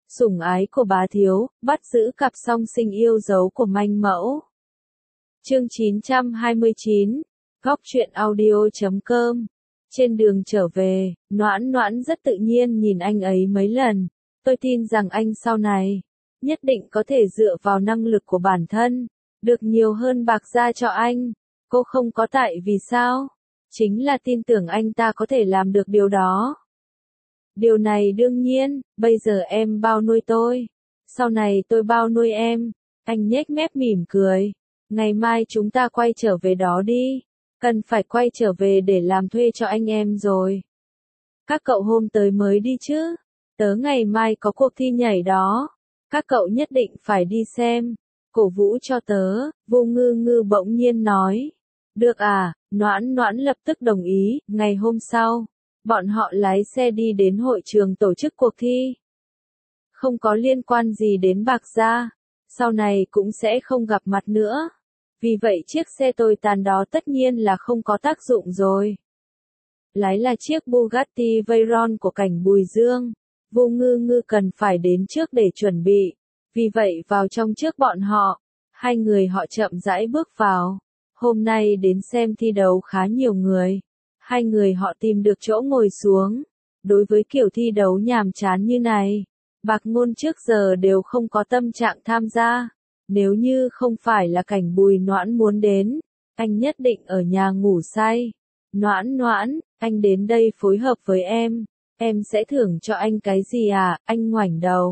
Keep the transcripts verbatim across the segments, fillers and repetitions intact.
Sủng ái của bá thiếu, bắt giữ cặp song sinh yêu dấu của manh mẫu. Chương chín trăm hai mươi chín, Góc truyện audio chấm com. Trên đường trở về, Noãn Noãn rất tự nhiên nhìn anh ấy mấy lần. Tôi tin rằng anh sau này, nhất định có thể dựa vào năng lực của bản thân, được nhiều hơn bạc ra cho anh. Cô không có tại vì sao? Chính là tin tưởng anh ta có thể làm được điều đó. Điều này đương nhiên, bây giờ em bao nuôi tôi. Sau này tôi bao nuôi em. Anh nhếch mép mỉm cười. Ngày mai chúng ta quay trở về đó đi. Cần phải quay trở về để làm thuê cho anh em rồi. Các cậu hôm tới mới đi chứ? Tớ ngày mai có cuộc thi nhảy đó. Các cậu nhất định phải đi xem. Cổ vũ cho tớ, Vô Ngư Ngư bỗng nhiên nói. Được à, Noãn Noãn lập tức đồng ý. Ngày hôm sau, bọn họ lái xe đi đến hội trường tổ chức cuộc thi. Không có liên quan gì đến bạc gia, sau này cũng sẽ không gặp mặt nữa. Vì vậy chiếc xe tồi tàn đó tất nhiên là không có tác dụng rồi. Lái là chiếc Bugatti Veyron của Cảnh Bùi Dương. Vô Ngư Ngư cần phải đến trước để chuẩn bị. Vì vậy vào trong trước bọn họ, hai người họ chậm rãi bước vào. Hôm nay đến xem thi đấu khá nhiều người. Hai người họ tìm được chỗ ngồi xuống. Đối với kiểu thi đấu nhàm chán như này, Bạc Ngôn trước giờ đều không có tâm trạng tham gia. Nếu như không phải là Cảnh Bùi Noãn muốn đến, anh nhất định ở nhà ngủ say. Noãn Noãn, anh đến đây phối hợp với em. Em sẽ thưởng cho anh cái gì à? Anh ngoảnh đầu.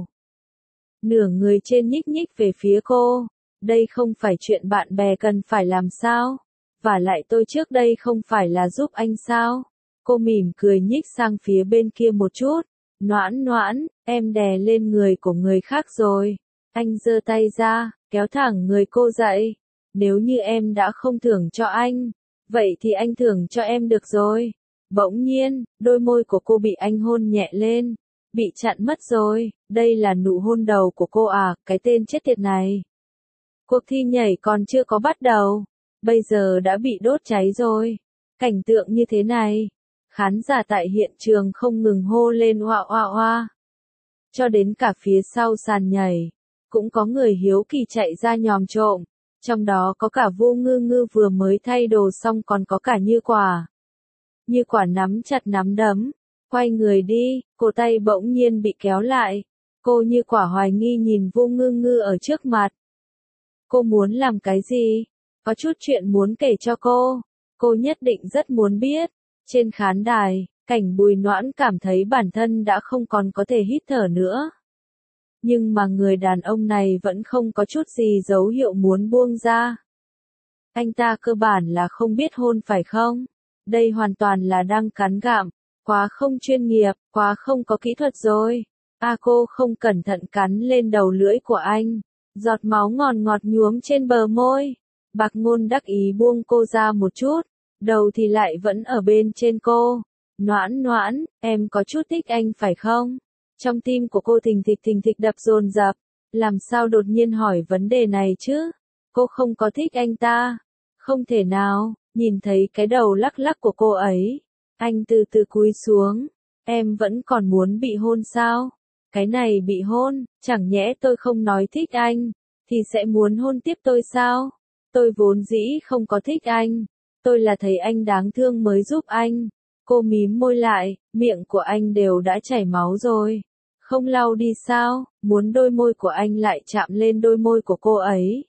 Nửa người trên nhích nhích về phía cô. Đây không phải chuyện bạn bè cần phải làm sao? Và lại tôi trước đây không phải là giúp anh sao? Cô mỉm cười nhích sang phía bên kia một chút. Noãn Noãn, em đè lên người của người khác rồi. Anh giơ tay ra, kéo thẳng người cô dậy. Nếu như em đã không thưởng cho anh, vậy thì anh thưởng cho em được rồi. Bỗng nhiên, đôi môi của cô bị anh hôn nhẹ lên. Bị chặn mất rồi, đây là nụ hôn đầu của cô à, cái tên chết tiệt này. Cuộc thi nhảy còn chưa có bắt đầu, bây giờ đã bị đốt cháy rồi. Cảnh tượng như thế này, khán giả tại hiện trường không ngừng hô lên oa oa oa. Cho đến cả phía sau sàn nhảy, cũng có người hiếu kỳ chạy ra nhòm trộm, trong đó có cả Vô Ngư Ngư vừa mới thay đồ xong còn có cả Như Quả. Như Quả nắm chặt nắm đấm, quay người đi, cổ tay bỗng nhiên bị kéo lại. Cô Như Quả hoài nghi nhìn Vô Ngư Ngư ở trước mặt. Cô muốn làm cái gì? Có chút chuyện muốn kể cho cô. Cô nhất định rất muốn biết. Trên khán đài, Cảnh Bùi Noãn cảm thấy bản thân đã không còn có thể hít thở nữa. Nhưng mà người đàn ông này vẫn không có chút gì dấu hiệu muốn buông ra. Anh ta cơ bản là không biết hôn phải không? Đây hoàn toàn là đang cắn gặm. Quá không chuyên nghiệp, quá không có kỹ thuật rồi. A cô không cẩn thận cắn lên đầu lưỡi của anh. Giọt máu ngọt ngọt nhuốm trên bờ môi. Bạc Ngôn đắc ý buông cô ra một chút. Đầu thì lại vẫn ở bên trên cô. Noãn Noãn, em có chút thích anh phải không? Trong tim của cô thình thịch thình thịch đập dồn dập. Làm sao đột nhiên hỏi vấn đề này chứ? Cô không có thích anh ta. Không thể nào, nhìn thấy cái đầu lắc lắc của cô ấy. Anh từ từ cúi xuống. Em vẫn còn muốn bị hôn sao? Cái này bị hôn, chẳng nhẽ tôi không nói thích anh, thì sẽ muốn hôn tiếp tôi sao? Tôi vốn dĩ không có thích anh. Tôi là thấy anh đáng thương mới giúp anh. Cô mím môi lại, miệng của anh đều đã chảy máu rồi. Không lau đi sao? Muốn đôi môi của anh lại chạm lên đôi môi của cô ấy.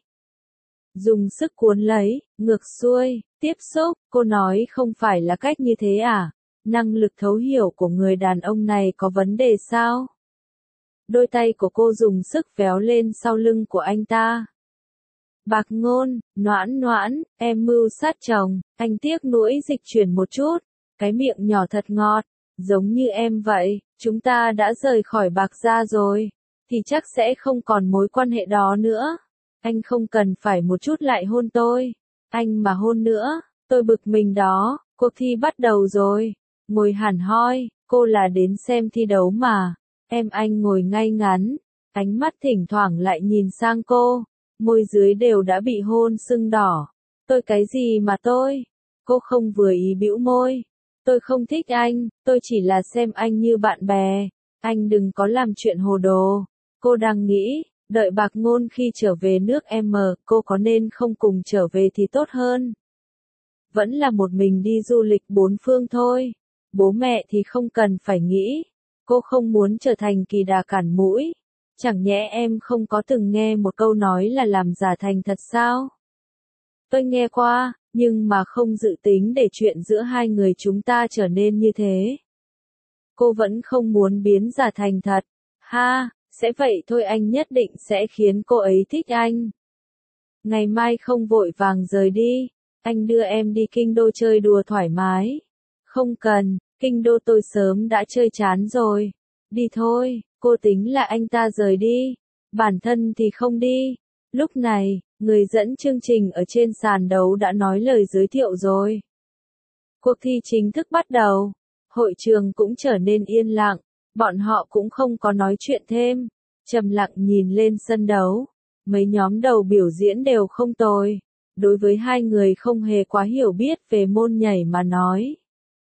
Dùng sức cuốn lấy, ngược xuôi, tiếp xúc, cô nói không phải là cách như thế à? Năng lực thấu hiểu của người đàn ông này có vấn đề sao? Đôi tay của cô dùng sức véo lên sau lưng của anh ta. Bạc Ngôn, Noãn Noãn, em mưu sát chồng, anh tiếc nuối dịch chuyển một chút, cái miệng nhỏ thật ngọt, giống như em vậy, chúng ta đã rời khỏi Bạc gia rồi, thì chắc sẽ không còn mối quan hệ đó nữa. Anh không cần phải một chút lại hôn tôi, anh mà hôn nữa, tôi bực mình đó. Cuộc thi bắt đầu rồi, ngồi hẳn hoi, cô là đến xem thi đấu mà. Em anh ngồi ngay ngắn, ánh mắt thỉnh thoảng lại nhìn sang cô, môi dưới đều đã bị hôn sưng đỏ. Tôi cái gì mà tôi? Cô không vừa ý bĩu môi. Tôi không thích anh, tôi chỉ là xem anh như bạn bè. Anh đừng có làm chuyện hồ đồ. Cô đang nghĩ, đợi Bạc Ngôn khi trở về nước M, cô có nên không cùng trở về thì tốt hơn. Vẫn là một mình đi du lịch bốn phương thôi. Bố mẹ thì không cần phải nghĩ. Cô không muốn trở thành kỳ đà cản mũi. Chẳng nhẽ em không có từng nghe một câu nói là làm giả thành thật sao? Tôi nghe qua, nhưng mà không dự tính để chuyện giữa hai người chúng ta trở nên như thế. Cô vẫn không muốn biến giả thành thật. Ha, sẽ vậy thôi, anh nhất định sẽ khiến cô ấy thích anh. Ngày mai không vội vàng rời đi. Anh đưa em đi kinh đô chơi đùa thoải mái. Không cần, kinh đô tôi sớm đã chơi chán rồi. Đi thôi, cô tính là anh ta rời đi. Bản thân thì không đi. Lúc này, người dẫn chương trình ở trên sàn đấu đã nói lời giới thiệu rồi. Cuộc thi chính thức bắt đầu. Hội trường cũng trở nên yên lặng. Bọn họ cũng không có nói chuyện thêm. Trầm lặng nhìn lên sân đấu. Mấy nhóm đầu biểu diễn đều không tồi. Đối với hai người không hề quá hiểu biết về môn nhảy mà nói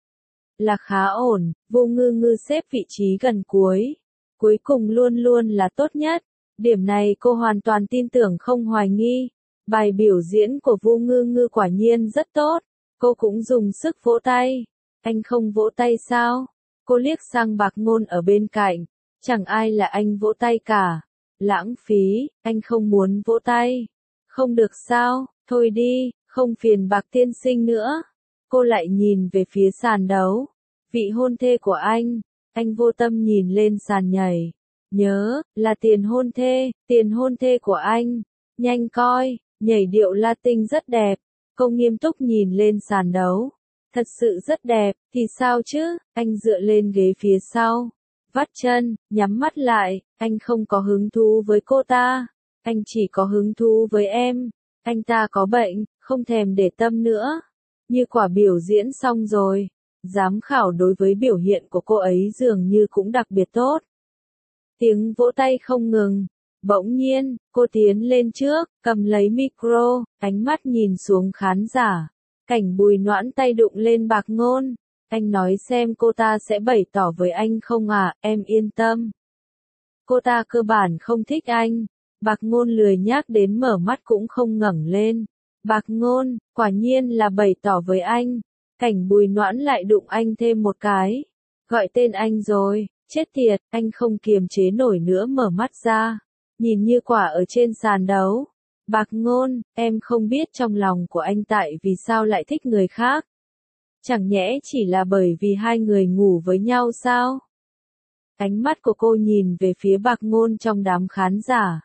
là khá ổn. Vô Ngư Ngư xếp vị trí gần cuối. Cuối cùng luôn luôn là tốt nhất. Điểm này cô hoàn toàn tin tưởng không hoài nghi. Bài biểu diễn của Vô Ngư Ngư quả nhiên rất tốt. Cô cũng dùng sức vỗ tay. Anh không vỗ tay sao? Cô liếc sang Bạc Ngôn ở bên cạnh. Chẳng ai là anh vỗ tay cả. Lãng phí, anh không muốn vỗ tay. Không được sao, thôi đi, không phiền Bạc tiên sinh nữa. Cô lại nhìn về phía sàn đấu. Vị hôn thê của anh. Anh vô tâm nhìn lên sàn nhảy. Nhớ, là tiền hôn thê, tiền hôn thê của anh. Nhanh coi, nhảy điệu Latin rất đẹp. Cô nghiêm túc nhìn lên sàn đấu. Thật sự rất đẹp, thì sao chứ? Anh dựa lên ghế phía sau. Vắt chân, nhắm mắt lại. Anh không có hứng thú với cô ta. Anh chỉ có hứng thú với em. Anh ta có bệnh, không thèm để tâm nữa. Như quả biểu diễn xong rồi. Giám khảo đối với biểu hiện của cô ấy dường như cũng đặc biệt tốt. Tiếng vỗ tay không ngừng. Bỗng nhiên, cô tiến lên trước, cầm lấy micro, ánh mắt nhìn xuống khán giả. Cảnh Bùi Noãn tay đụng lên Bạc Ngôn. Anh nói xem cô ta sẽ bày tỏ với anh không à, em yên tâm. Cô ta cơ bản không thích anh. Bạc Ngôn lười nhác đến mở mắt cũng không ngẩng lên. Bạc Ngôn, quả nhiên là bày tỏ với anh. Cảnh Bùi Noãn lại đụng anh thêm một cái. Gọi tên anh rồi, chết tiệt, anh không kiềm chế nổi nữa mở mắt ra. Nhìn Như Quả ở trên sàn đấu. Bạc Ngôn, em không biết trong lòng của anh tại vì sao lại thích người khác. Chẳng nhẽ chỉ là bởi vì hai người ngủ với nhau sao? Ánh mắt của cô nhìn về phía Bạc Ngôn trong đám khán giả.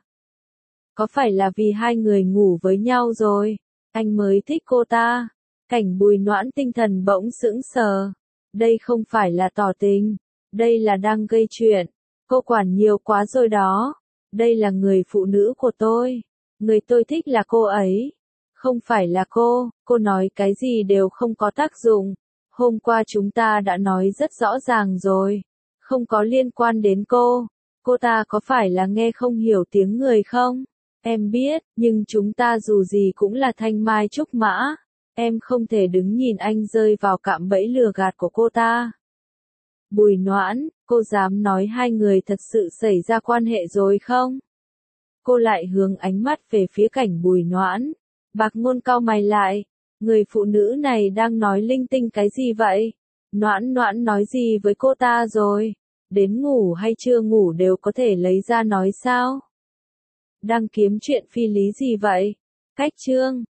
Có phải là vì hai người ngủ với nhau rồi, anh mới thích cô ta? Cảnh Bùi Noãn tinh thần bỗng sững sờ. Đây không phải là tỏ tình. Đây là đang gây chuyện. Cô quản nhiều quá rồi đó. Đây là người phụ nữ của tôi. Người tôi thích là cô ấy. Không phải là cô. Cô nói cái gì đều không có tác dụng. Hôm qua chúng ta đã nói rất rõ ràng rồi. Không có liên quan đến cô. Cô ta có phải là nghe không hiểu tiếng người không? Em biết, nhưng chúng ta dù gì cũng là thanh mai trúc mã. Em không thể đứng nhìn anh rơi vào cạm bẫy lừa gạt của cô ta. Bùi Noãn, cô dám nói hai người thật sự xảy ra quan hệ rồi không? Cô lại hướng ánh mắt về phía Cảnh Bùi Noãn. Bạc Ngôn cau mày lại. Người phụ nữ này đang nói linh tinh cái gì vậy? Noãn Noãn nói gì với cô ta rồi? Đến ngủ hay chưa ngủ đều có thể lấy ra nói sao? Đang kiếm chuyện phi lý gì vậy? Cách chương